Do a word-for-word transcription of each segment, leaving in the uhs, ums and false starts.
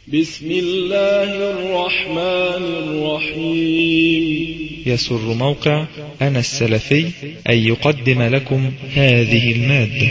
بسم الله الرحمن الرحيم. يسر موقع أنا السلفي أن يقدم لكم هذه المادة.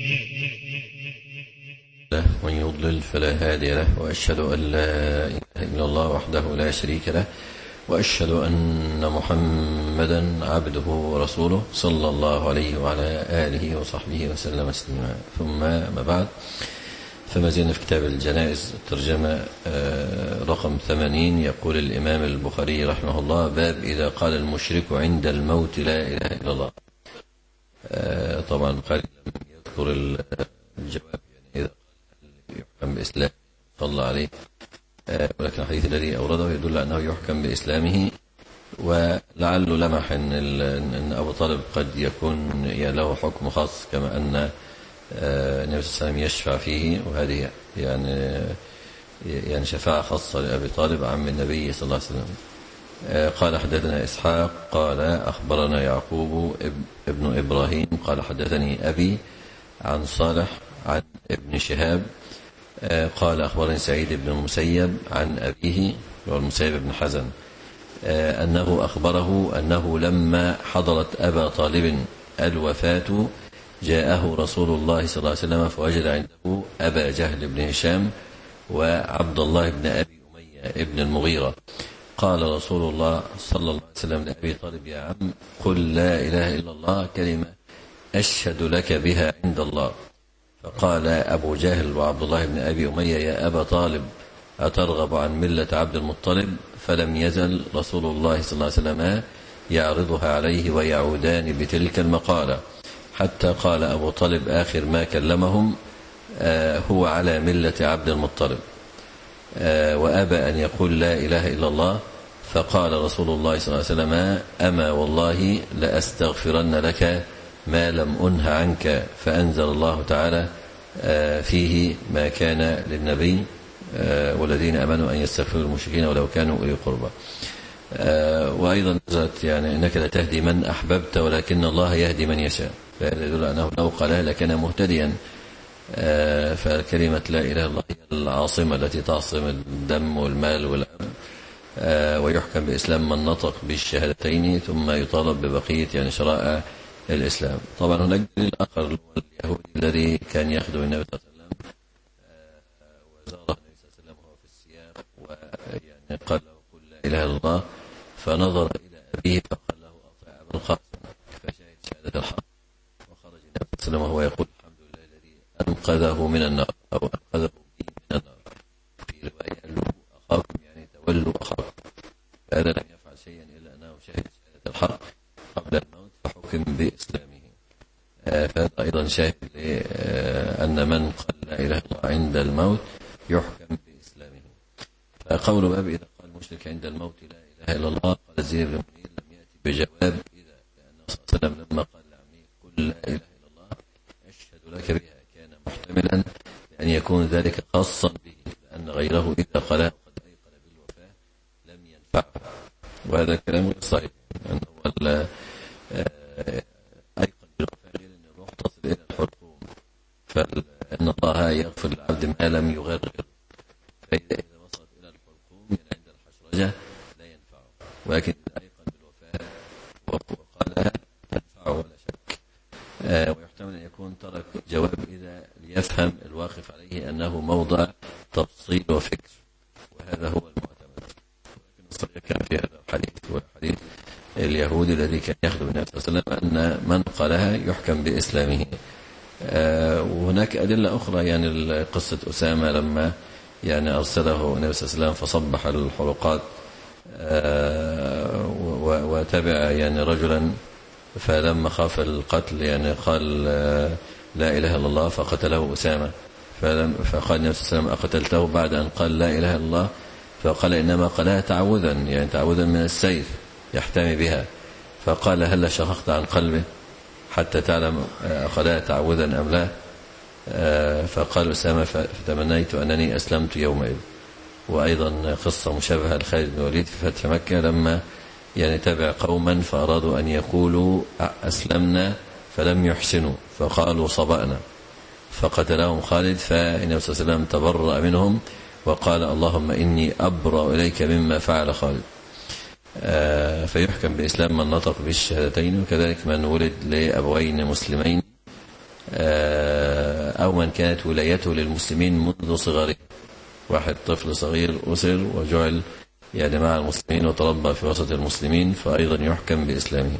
من يضلل فلا هادي له، وأشهد أن لا إله إلا الله وحده لا شريك له، وأشهد أن محمدا عبده ورسوله صلى الله عليه وعلى آله وصحبه وسلم تسليما. ثم ما بعد، فما زلنا في كتاب الجنائز الترجمة رقم ثمانين. يقول الإمام البخاري رحمه الله: باب إذا قال المشرك عند الموت لا إله إلا الله. طبعا البخاري لم يذكر الجواب، يعني إذا قال يحكم بإسلام صلى عليه، ولكن الحديث الذي أورده يدل أنه يحكم بإسلامه، ولعله لمح أن, أن أبو طالب قد يكون له حكم خاص، كما أن النبي صلى الله عليه وسلم يشفع فيه، وهذه يعني يعني شفاعة خاصة لأبي طالب عم النبي صلى الله عليه وسلم. قال حدثنا إسحاق قال أخبرنا يعقوب ابن إبراهيم قال حدثني أبي عن صالح عن ابن شهاب قال أخبرني سعيد بن المسيب عن أبيه والمسيب بن حزن أنه أخبره أنه لما حضرت أبا طالب الوفاة جاءه رسول الله صلى الله عليه وسلم فوجد عنده أبا جهل بن هشام وعبد الله بن أبي أمية ابن المغيرة. قال رسول الله صلى الله عليه وسلم لأبي طالب: يا عم، قل لا إله إلا الله كلمة أشهد لك بها عند الله. فقال أبو جهل وعبد الله بن أبي أمية: يا أبا طالب، أترغب عن ملة عبد المطلب؟ فلم يزل رسول الله صلى الله عليه وسلم يعرضها عليه ويعودان بتلك المقالة، حتى قال أبو طالب آخر ما كلمهم: آه هو على ملة عبد المطلب، آه وأبى أن يقول لا إله إلا الله. فقال رسول الله صلى الله عليه وسلم: أما والله لأستغفرن لك ما لم أنه عنك. فأنزل الله تعالى آه فيه: ما كان للنبي آه والذين أمنوا أن يستغفروا المشركين ولو كانوا أولي قربى. آه وأيضا نزلت يعني إنك لا تهدي من أحببت ولكن الله يهدي من يشاء، فهذا يدل أنه لو قالها لكان مهتديا. آه فكلمة لا إله إلا الله هي العاصمة التي تعصم الدم والمال والأمن، آه ويحكم بإسلام من نطق بالشهادتين ثم يطالب ببقية يعني شرائع الإسلام. طبعا هناك دليل آخر هو اليهودي الذي كان يخدم النبي صلى الله عليه وسلم، آه وزاره النبي صلى الله عليه وسلم وهو في السياق، ويعني قال له: قل لا إله إلا الله. فنظر إلى أبيه فقال له: أطيع أبا القاسم. فشهد شهادة الحق، وخرج النبي صلى الله عليه وسلم وهو يقول: الحمد لله الذي أنقذه من النار، أو أنقذه من النار. في رواية: لو أخاكم يعني تولوا أخاكم. فهذا لم يفعل شيئا إلا أنه شهد شهادة الحق قبل الموت فحكم بإسلامه. فهذا أيضا شاهد لأن من قال لا إله إلا الله عند الموت يحكم بإسلامه. فقول باب إذا قال المشرك عند الموت لا إله إلا الله، قال الزهري بن منير: لم يأتي بجواب إذا، لأنه صلى الله عليه وسلم لما قال لعمه: قل لا إله إلا الله أشهد لك بها، كان محتملا لأن يكون ذلك خاصا به، لأن غيره إذا قال قد أيقن بالوفاة لم ينفعه. وهذا كلام غير صحيح، أنه أيقن بالوفاة غير أن الروح تصل إلى الحلقوم، فإن الله يغفر للعبد ما لم يغرر، فإذا وصلت إلى الحلقوم من عند الحشرجة لا ينفعه، ولكن إذا أيقن بالوفاة وقالها تنفعه ولا شك. آه ويحتمل أن يكون ترك جواب إذا ليفهم الواقف عليه أنه موضع تفصيل وفكر، وهذا هو المعتمد. ولكن الصحيح كان في هذا الحديث هو حديث اليهودي الذي كان يخدم النبي صلى الله عليه وسلم أن من قالها يحكم بإسلامه. آه وهناك أدلة أخرى، يعني قصة أسامة لما يعني أرسله النبي صلى الله عليه وسلم فصبح الحلقات آه وتبع يعني رجلا، فلما خاف القتل يعني قال آه لا إله إلا الله فقتله أسامة. فقال النبي صلى الله عليه وسلم: أقتلته بعد أن قال لا إله إلا الله؟ فقال: إنما قالها تعوذا، يعني تعوذا من السيف يحتمي بها. فقال: هل شققت عن قلبه حتى تعلم أقالها تعوذا أم لا؟ فقال أسامة: فتمنيت أنني أسلمت يومئذ. وأيضا قصة مشابهة لخالد بن الوليد في فتح مكة، لما يعني تبع قوما فأرادوا أن يقولوا أسلمنا فلم يحسنوا فقالوا صبأنا، فقتلهم خالد، فالنبي صلى الله عليه وسلم تبرأ منهم وقال اللهم إني أبرأ إليك مما فعل خالد. آه فيحكم بإسلام من نطق بالشهادتين، وكذلك من ولد لأبوين مسلمين آه أو من كانت ولايته للمسلمين منذ صغره، واحد طفل صغير أسر وجعل يعني مع المسلمين وتربى في وسط المسلمين فأيضا يحكم بإسلامه.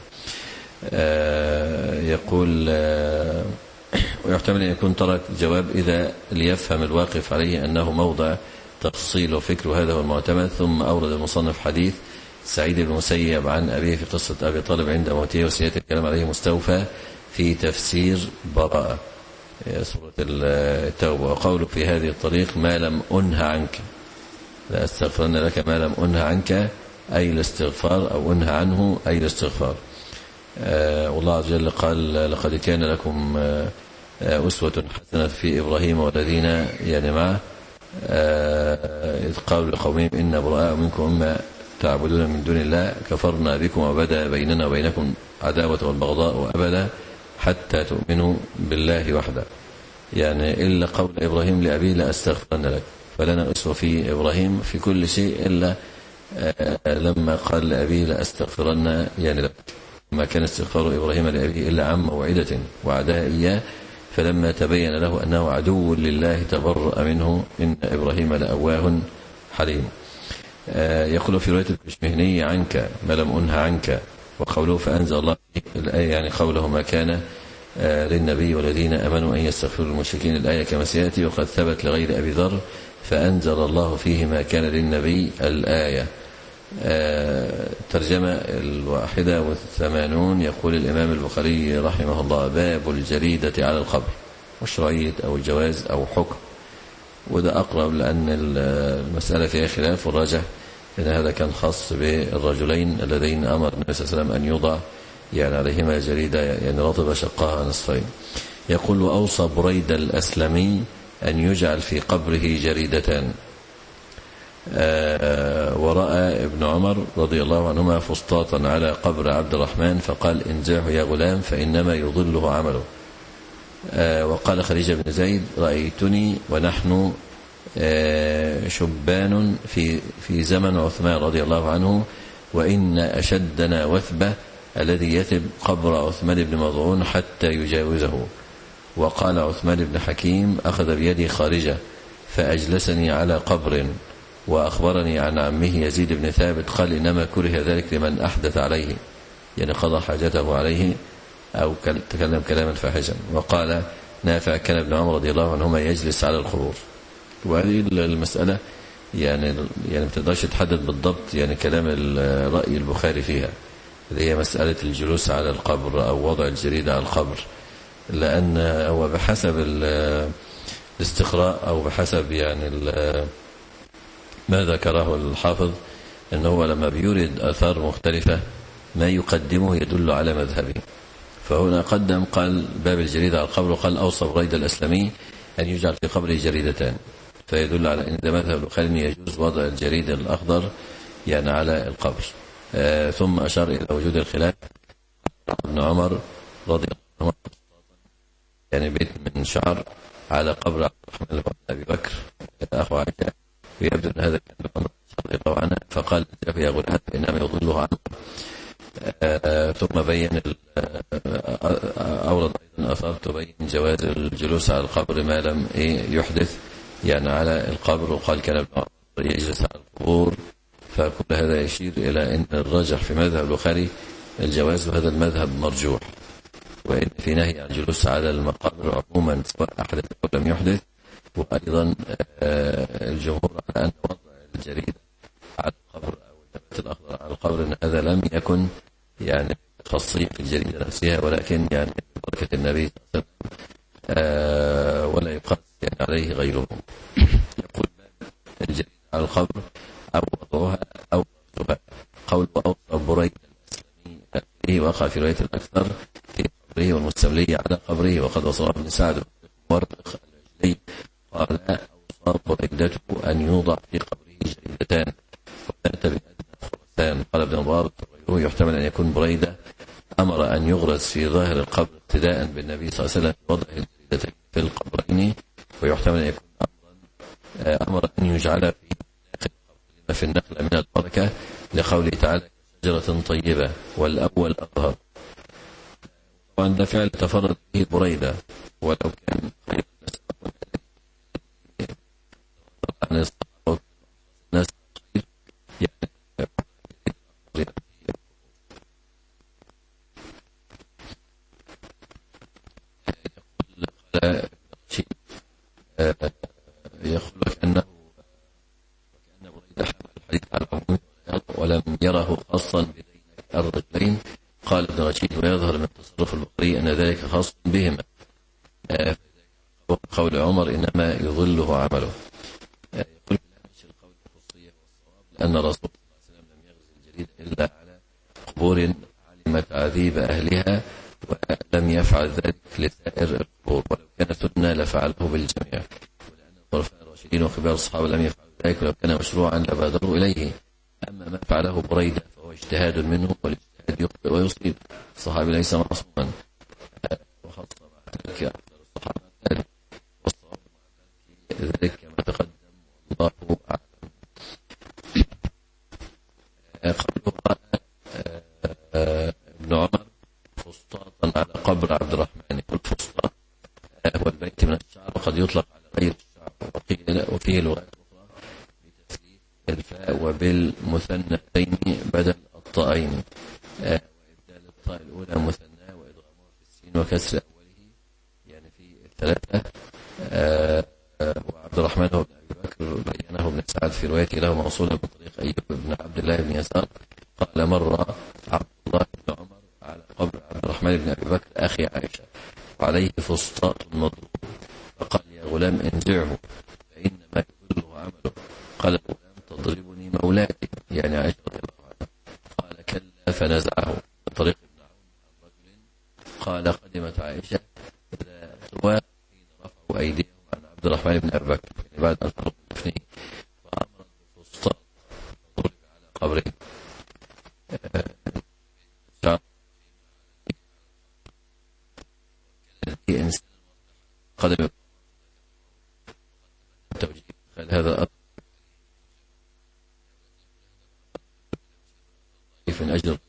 آه يقول آه ويحتمل أن يكون ترك جواب إذا ليفهم الواقف عليه أنه موضع تفصيل وفكر، وهذا هو المعتمد. ثم أورد المصنف حديث سعيد بن المسيب عن أبيه في قصة أبي طالب عند موته وسيأتي الكلام عليه مستوفى في تفسير براءة سورة التوبة. وقوله في هذه الطريق ما لم أنه عنك، لا أستغفرن لك ما لم أنه عنك أي الاستغفار، أو أنه عنه أي الاستغفار. آه والله عز وجل قال لقد كان لكم آه أسوة حسنة في إبراهيم والذين يعني معه آه إذ قالوا لقومهم إن براء منكم مما تعبدون من دون الله كفرنا بكم وبدا بيننا وبينكم عداوة والبغضاء وأبدا حتى تؤمنوا بالله وحده، يعني إلا قول إبراهيم لأبيه لا أستغفرن لك. فلنا أسوة في إبراهيم في كل شيء إلا آه لما قال لأبيه لا أستغفرن يعني لك، ما كان استغفار إبراهيم لأبيه إلا عن موعدة وعدها إياه، فلما تبين له أنه عدو لله تبرأ منه إن إبراهيم لأواه حليم. آه يقول في رواية الكشمهني عنك ما لم أنه عنك، وقوله فأنزل الله الآية يعني قوله ما كان آه للنبي والذين أمنوا أن يستغفروا المشركين الآية كما سيأتي. وقد ثبت لغير أبي ذر فأنزل الله فيه ما كان للنبي الآية. آه ترجمة الواحدة والثمانون. يقول الإمام البخاري رحمه الله باب الجريدة على القبر، مشروعية أو الجواز أو حكم، وده أقرب لأن المسألة فيها خلاف، والراجح أن هذا كان خاص بالرجلين اللذين أمر النبي صلى الله عليه وسلم أن يوضع يعني عليهما جريدة يعني رطبة شقاها نصفين. يقول وأوصى بريد الأسلمي أن يجعل في قبره جريدتان. آه ورأى ابن عمر رضي الله عنهما فسطاطا على قبر عبد الرحمن فقال انزعه يا غلام فإنما يضله عمله. آه وقال خديجة بن زيد رأيتني ونحن آه شبان في في زمن عثمان رضي الله عنه وإن أشدنا وثبة الذي يثب قبر عثمان بن مظعون حتى يجاوزه. وقال عثمان بن حكيم أخذ بيدي خارجة فأجلسني على قبر، وأخبرني عن عمه يزيد بن ثابت قال إنما كره ذلك لمن أحدث عليه، يعني قضى حاجته عليه أو تكلم كلاما فاحشا. وقال نافع كان ابن عمر رضي الله عنهما يجلس على القبور. وهذه المسألة يعني يعني ما تقدرش تحدد بالضبط يعني كلام الرأي البخاري فيها، اللي هي مسألة الجلوس على القبر أو وضع الجريدة على القبر، لأن هو بحسب الاستقراء أو بحسب يعني ما ذكره الحافظ أنه لما بيورد آثار مختلفة ما يقدمه يدل على مذهبه. فهنا قدم قال باب الجريدة على القبر، وقال أوصى بريد الأسلمي أن يجعل في قبره جريدتان، فيدل على أن ده مذهب البخاري يجوز وضع الجريد الأخضر يعني على القبر. آه ثم أشار إلى وجود الخلاف. ابن عمر رضي الله عنه يعني بيت من شعر على قبر عبد الرحمن بن أبي بكر أخو عائشة، ويبدو أن هذا كان عمر رضي الله عنه فقال يا غلام إنما يضله عنه. آه ثم بين أورد أيضا أثار تبين جواز الجلوس على القبر ما لم إيه يحدث يعني على القبر. وقال كان ابن عمر يجلس على القبور، فكل هذا يشير إلى أن الراجح في مذهب البخاري الجواز، وهذا المذهب مرجوح، وإن في نهي عن الجلوس على المقابر عموما سواء أحدث أو لم يحدث. وأيضا الجمهور على أن وضع الجريدة على القبر أو النبات الأخضر على القبر أن هذا لم يكن يعني خاصية في الجريدة نفسها، ولكن يعني بركة النبي صلى الله عليه وسلم ولا يقاس يعني عليه غيره. يقول الجريدة على القبر أو وضعها أو وضعها. قول وأوصى بريد الأسلمي وقع في رواية الأكثر في قبره والمستملي على قبره. وقد وصله ابن سعد مورخ الأجلي قال أوصى بريدته أن يوضع في قبره جريدتان وأتى بأدنى خرسان. قال ابن مبارك وغيره يحتمل أن يكون بريدة أمر أن يغرس في ظاهر القبر ابتداء بالنبي صلى الله عليه وسلم وضع الجريدتين في القبرين، ويحتمل أن يكون أمرا أمر أن يجعل في داخل في النخلة من البركة لقوله تعالى شجرة طيبة، والأول أظهر. طبعا ده فعل تفرد به بريدة، ولو كان خير الناس الناس يعني يقول كأنه كأن بريدة حمل الحديث على العموم ولم يره خاصا بدين الرجلين. قال ابن رشيد ويظهر من تصرف البخاري أن ذلك خاص بهما، قول عمر إنما يظله عمله. يقول بالهمش القول الخصية والصواب لأن الرسول صلى الله عليه وسلم لم يغزي الجريدة إلا على قبور علم تعذيب أهلها، ولم يفعل ذلك لسائر القبور، ولو كان سنة لفعله بالجميع، ولأن الخلفاء الراشدين وكبار الصحابة لم يفعلوا ذلك، ولو كان مشروعا لبادروا إليه. أما ما فعله بريدة فهو اجتهاد منه، والاجتهاد يخطئ ويصيب، الصحابي ليس معصوما، وخاصة مع ذلك أكثر الصحابة ذلك، والصواب مع ذلك كما تقدم والله أعلم. قبل ابن عمر فسطاطا على قبر عبد الرحمن، يقول فسطاط هو البيت من الشعر، وقد يطلق على غير الشعر، وفيه لغات أخرى بتثليث الفاء وبالمثنتين بدل الطائين، وإبدال الطاء الأولى مثنى وإدغامها في السين وكسر أوله يعني في الثلاثة. وعبد الرحمن هو ابن أبي بكر، بينه ابن سعد في روايته له موصولا من طريق أيوب بن عبد الله بن يسار قال مر عبد الله بن عمر على قبر عبد الرحمن بن أبي بكر أخي عائشة وعليه فسطاط مضروب، فقال يا غلام انزعه فإنما يضله عمله. قال الغلام تضربني مولاتي يعني عائشة رضي الله عنها. قال كلا فنزعه. من طريق ابن عون عن رجل قال قدمت عائشة ذات حين رفعوا أيديهم عن عبد الرحمن بن أبي بكر يعني بعد أن فرقوا دفنه، فأمرت بفسطاط فضرب على قبره. إنسان قدم توجيه هذا من أجل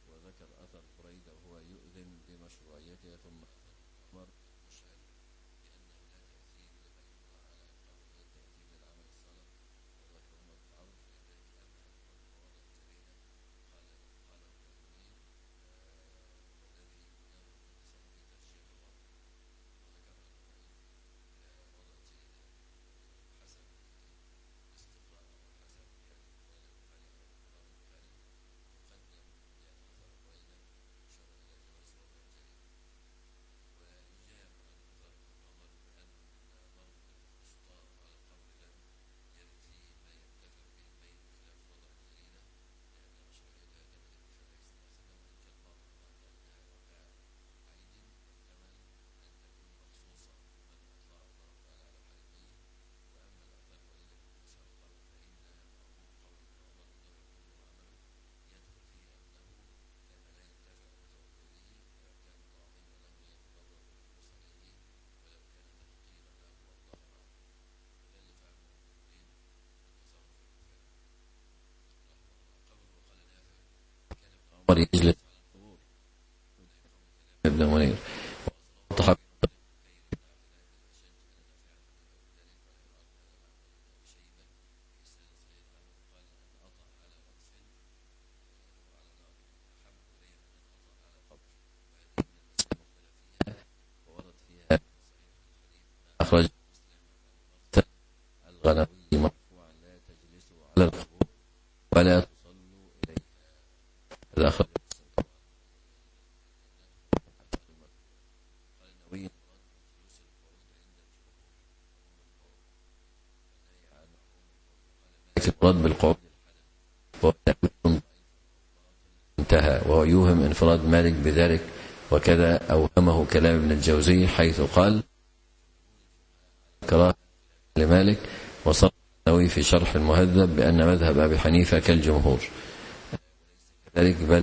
وذكر أثر بريدة وهو يؤذن بمشروعيتها، ثم أمر مشعر بأنه لا تأثير لما يوضع على قبر تأثير للعمل الصالح. وذكر عمر بن عوف فلذلك أمهل ووضع جريدة قال قال التأمين والذي ينظر في تصرف ترجيح الوضع. وذكر أنه وضع جريدة حسب الاستقراء والحسب يعني فعل البخاري أو إمام البخاري تقدم لأن أثر بريدة أشار إلى جواز وضع الجريدة. ويجاب عن أثر عمر بأن ضرب الفسطاط على القبر لم يرد فيه ما ينتفع به البين بخلاف وضع الجريدة، لأن مشروعيتها ثبتت بفعل عليه الصلاة والسلام. وإن كان بعض العلماء قال إنها واقعة عين يحتمل أن تكون مخصوصة بمن أطلع الله تعالى على حال الميت. وأما الآثار الواردة في المسح على القبر فإن معقول قول ابن عمر يضر قوله وعمله يدخل فيه أنه كان لا ينتفع بتوقيره وكان تعظيما له يتضرر بالجلوس عليه ولو كان تحقيرا له والله أعلم. وده اللي فهمه المؤمنين بالتصرف الكفاية. قبل وقال نافع كان ابن عمر يجلس على القبور ابن منير ووضح أخرج الغنوي مرفوعا لا تجلسوا على القبور ولا تصلوا إليها. هذا أخرج قال النووي جلوس القعود عند المراد بالقعود الحدث انتهى، وهو يوهم انفراد مالك بذلك، وكذا أوهمه كلام ابن الجوزي حيث قال كراهة لمالك. وصرح النووي في شرح المهذب بأن مذهب أبي حنيفة كالجمهور كذلك، بل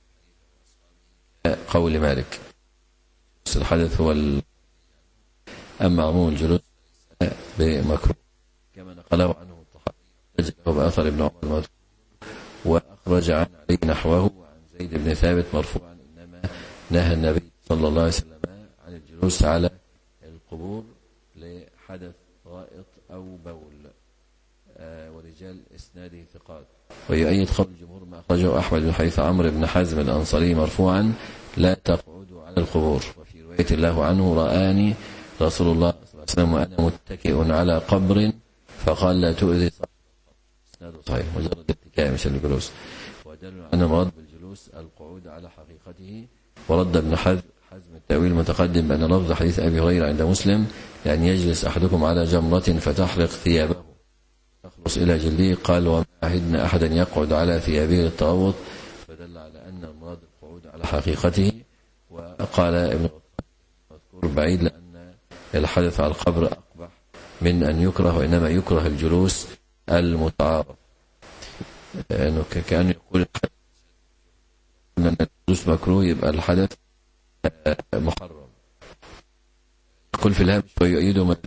قول مالك الحدث هو ال... أما عموم الجلوس بمكروه كما نقله عنه الطحاوي بأثر ابن عمر المذكور، وأخرج عن علي نحوه وعن زيد بن ثابت مرفوعا إنما نهى النبي صلى الله عليه وسلم عن الجلوس على القبور لحدث غائط أو بول. آه ورجال إسناده ثقات. ويؤيد قول الجمهور ما أخرجه أحمد بن حيث عمرو بن حزم الأنصاري مرفوعا لا تقعدوا على القبور. وفي رواية الله عنه رآني رسول الله صلى الله عليه وسلم وأنا متكئ على قبر فقال لا تؤذي صاحب إسناده صحيح مجرد اتكاء مش الجلوس. ودل أن المراد بالجلوس القعود على حقيقته. ورد ابن حزم حزم التأويل المتقدم بأن لفظ حديث أبي هريرة عند مسلم يعني يجلس أحدكم على جمرة فتحرق ثيابه تخلص إلى جلده. قال وما عهدنا أحدا يقعد على ثيابه للتغوط، فدل على أن المراد القعود على حقيقته. وقال ابن مذكور بعيد لأن الحدث على القبر أقبح من أن يكره، وإنما يكره الجلوس المتعارف. يعني كأنه يقول أن الجلوس مكروه يبقى الحدث محرم. يقول في الهامش ويؤيده من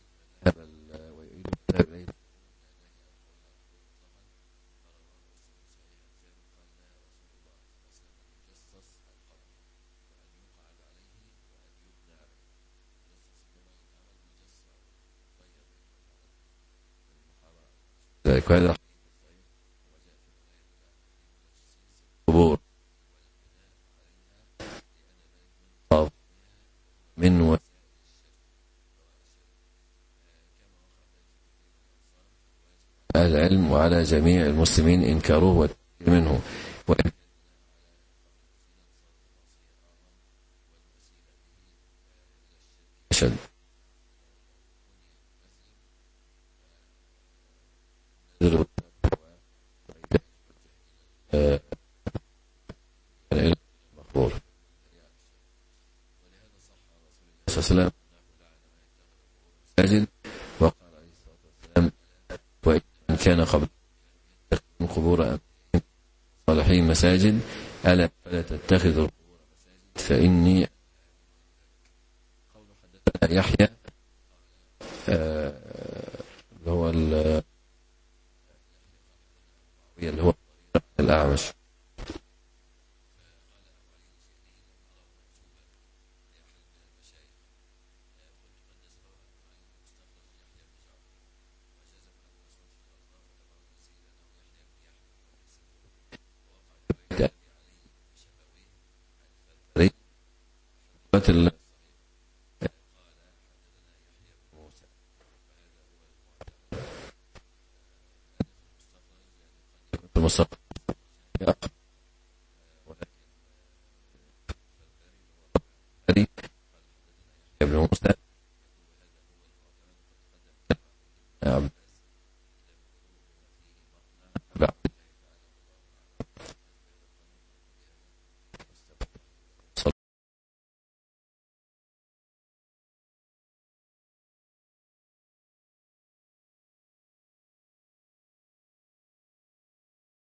هذا قبور من و... أهل العلم وعلى جميع المسلمين إنكاروه والتحذير منه. وإن أشد مخبور. ولهذا صح عن رسول الله صلى الله عليه وسلم مساجد، وقال عليه الصلاة والسلام وإن كان قبل من قبور صالحين مساجد ألا فلا تتخذوا القبور مساجد فإني قول حدثنا يحيى اللي هو اللي هو الأعمش ال المستقبل ابن موسى